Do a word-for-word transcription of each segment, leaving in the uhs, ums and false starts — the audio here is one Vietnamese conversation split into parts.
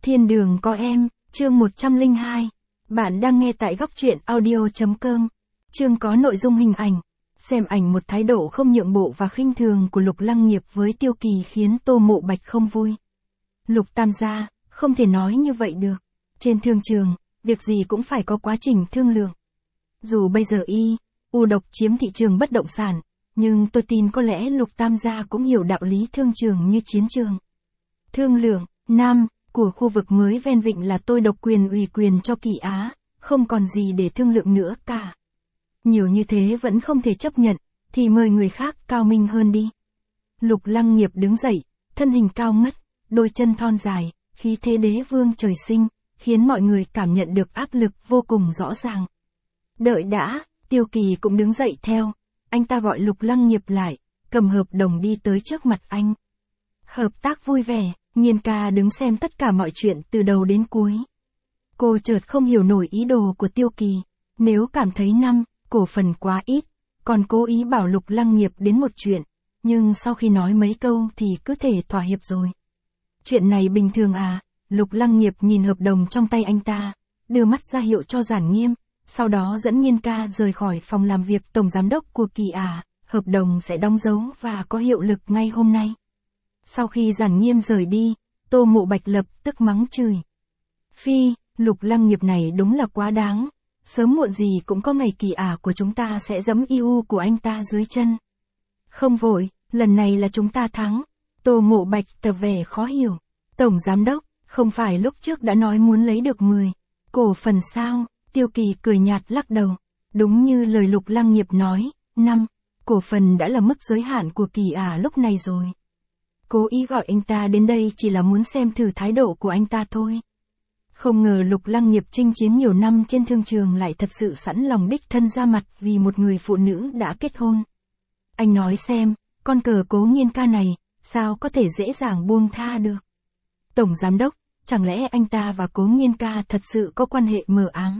Thiên đường có em, chương một trăm lẻ hai. Bạn đang nghe tại góc truyện audio chấm com. Chương có nội dung hình ảnh. Xem ảnh một thái độ không nhượng bộ và khinh thường của Lục Lăng Nghiệp với Tiêu Kỳ khiến Tô Mộ Bạch không vui. Lục Tam gia, không thể nói như vậy được. Trên thương trường, việc gì cũng phải có quá trình thương lượng. Dù bây giờ y, u độc chiếm thị trường bất động sản, nhưng tôi tin có lẽ Lục Tam gia cũng hiểu đạo lý thương trường như chiến trường. Thương lượng, Nam, của khu vực mới ven vịnh là tôi độc quyền ủy quyền cho Kỳ Á, không còn gì để thương lượng nữa cả. Nhiều như thế vẫn không thể chấp nhận, thì mời người khác cao minh hơn đi. Lục Lăng Nghiệp đứng dậy, thân hình cao ngất, đôi chân thon dài, khí thế đế vương trời sinh, khiến mọi người cảm nhận được áp lực vô cùng rõ ràng. Đợi đã, Tiêu Kỳ cũng đứng dậy theo, anh ta gọi Lục Lăng Nghiệp lại, cầm hợp đồng đi tới trước mặt anh. Hợp tác vui vẻ, Nhiên ca đứng xem tất cả mọi chuyện từ đầu đến cuối. Cô chợt không hiểu nổi ý đồ của Tiêu Kỳ, nếu cảm thấy năm, cổ phần quá ít, còn cố ý bảo Lục Lăng Nghiệp đến một chuyện, nhưng sau khi nói mấy câu thì cứ thể thỏa hiệp rồi. Chuyện này bình thường à? Lục Lăng Nghiệp nhìn hợp đồng trong tay anh ta, đưa mắt ra hiệu cho Giản Nghiêm, sau đó dẫn Nhiên ca rời khỏi phòng làm việc tổng giám đốc của Kỳ Á, hợp đồng sẽ đóng dấu và có hiệu lực ngay hôm nay. Sau khi Giản Nghiêm rời đi, Tô Mộ Bạch lập tức mắng chửi. Phi, Lục Lăng Nghiệp này đúng là quá đáng, sớm muộn gì cũng có ngày Kỳ Á của chúng ta sẽ giẫm i u của anh ta dưới chân. Không vội, lần này là chúng ta thắng. Tô Mộ Bạch tỏ vẻ khó hiểu. Tổng giám đốc, không phải lúc trước đã nói muốn lấy được mười cổ phần sao? Tiêu Kỳ cười nhạt lắc đầu. Đúng như lời Lục Lăng Nghiệp nói, năm cổ phần đã là mức giới hạn của Kỳ Á lúc này rồi. Cố ý gọi anh ta đến đây chỉ là muốn xem thử thái độ của anh ta thôi. Không ngờ Lục Lăng Nghiệp chinh chiến nhiều năm trên thương trường lại thật sự sẵn lòng đích thân ra mặt vì một người phụ nữ đã kết hôn. Anh nói xem, con cờ Cố Nhiên ca này, sao có thể dễ dàng buông tha được? Tổng giám đốc, chẳng lẽ anh ta và Cố Nhiên ca thật sự có quan hệ mờ ám?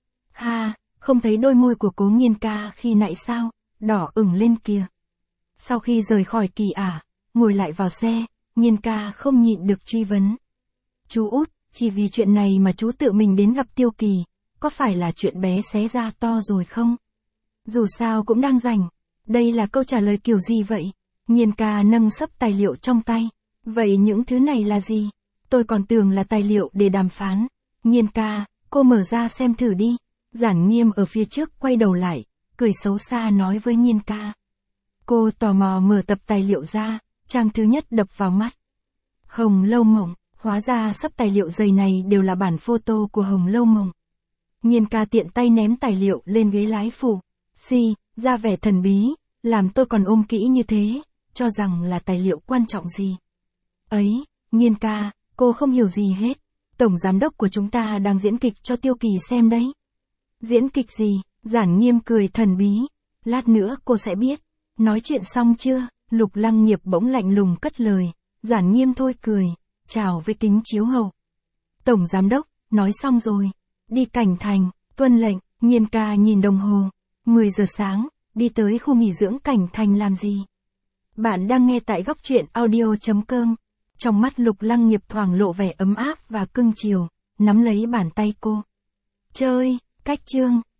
Ha, không thấy đôi môi của Cố Nhiên ca khi nãy sao, đỏ ửng lên kìa. Sau khi rời khỏi Kỳ Á, ngồi lại vào xe, Nhiên ca không nhịn được truy vấn. Chú út, chỉ vì chuyện này mà chú tự mình đến gặp Tiêu Kỳ, có phải là chuyện bé xé ra to rồi không? Dù sao cũng đang rảnh. Đây là câu trả lời kiểu gì vậy? Nhiên ca nâng xấp tài liệu trong tay. Vậy những thứ này là gì? Tôi còn tưởng là tài liệu để đàm phán. Nhiên ca, cô mở ra xem thử đi. Giản Nghiêm ở phía trước quay đầu lại, cười xấu xa nói với Nhiên ca. Cô tò mò mở tập tài liệu ra, trang thứ nhất đập vào mắt. Hồng Lâu Mộng, hóa ra sắp tài liệu dày này đều là bản photo của Hồng Lâu Mộng. Nhiên ca tiện tay ném tài liệu lên ghế lái phụ. Xì, ra vẻ thần bí, làm tôi còn ôm kỹ như thế, cho rằng là tài liệu quan trọng gì. Ấy, Nhiên ca, cô không hiểu gì hết. Tổng giám đốc của chúng ta đang diễn kịch cho Tiêu Kỳ xem đấy. Diễn kịch gì? Giản Nghiêm cười thần bí. Lát nữa cô sẽ biết. Nói chuyện xong chưa? Lục Lăng Nghiệp bỗng lạnh lùng cất lời. Giản Nghiêm thôi cười, chào với kính chiếu hậu. Tổng giám đốc, nói xong rồi. Đi Cảnh Thành, tuân lệnh. Nhiên ca nhìn đồng hồ. mười giờ sáng, đi tới khu nghỉ dưỡng Cảnh Thành làm gì? Bạn đang nghe tại góc truyện audio chấm com. Trong mắt Lục Lăng Nghiệp thoáng lộ vẻ ấm áp và cưng chiều, nắm lấy bàn tay cô. Chơi, cách chương.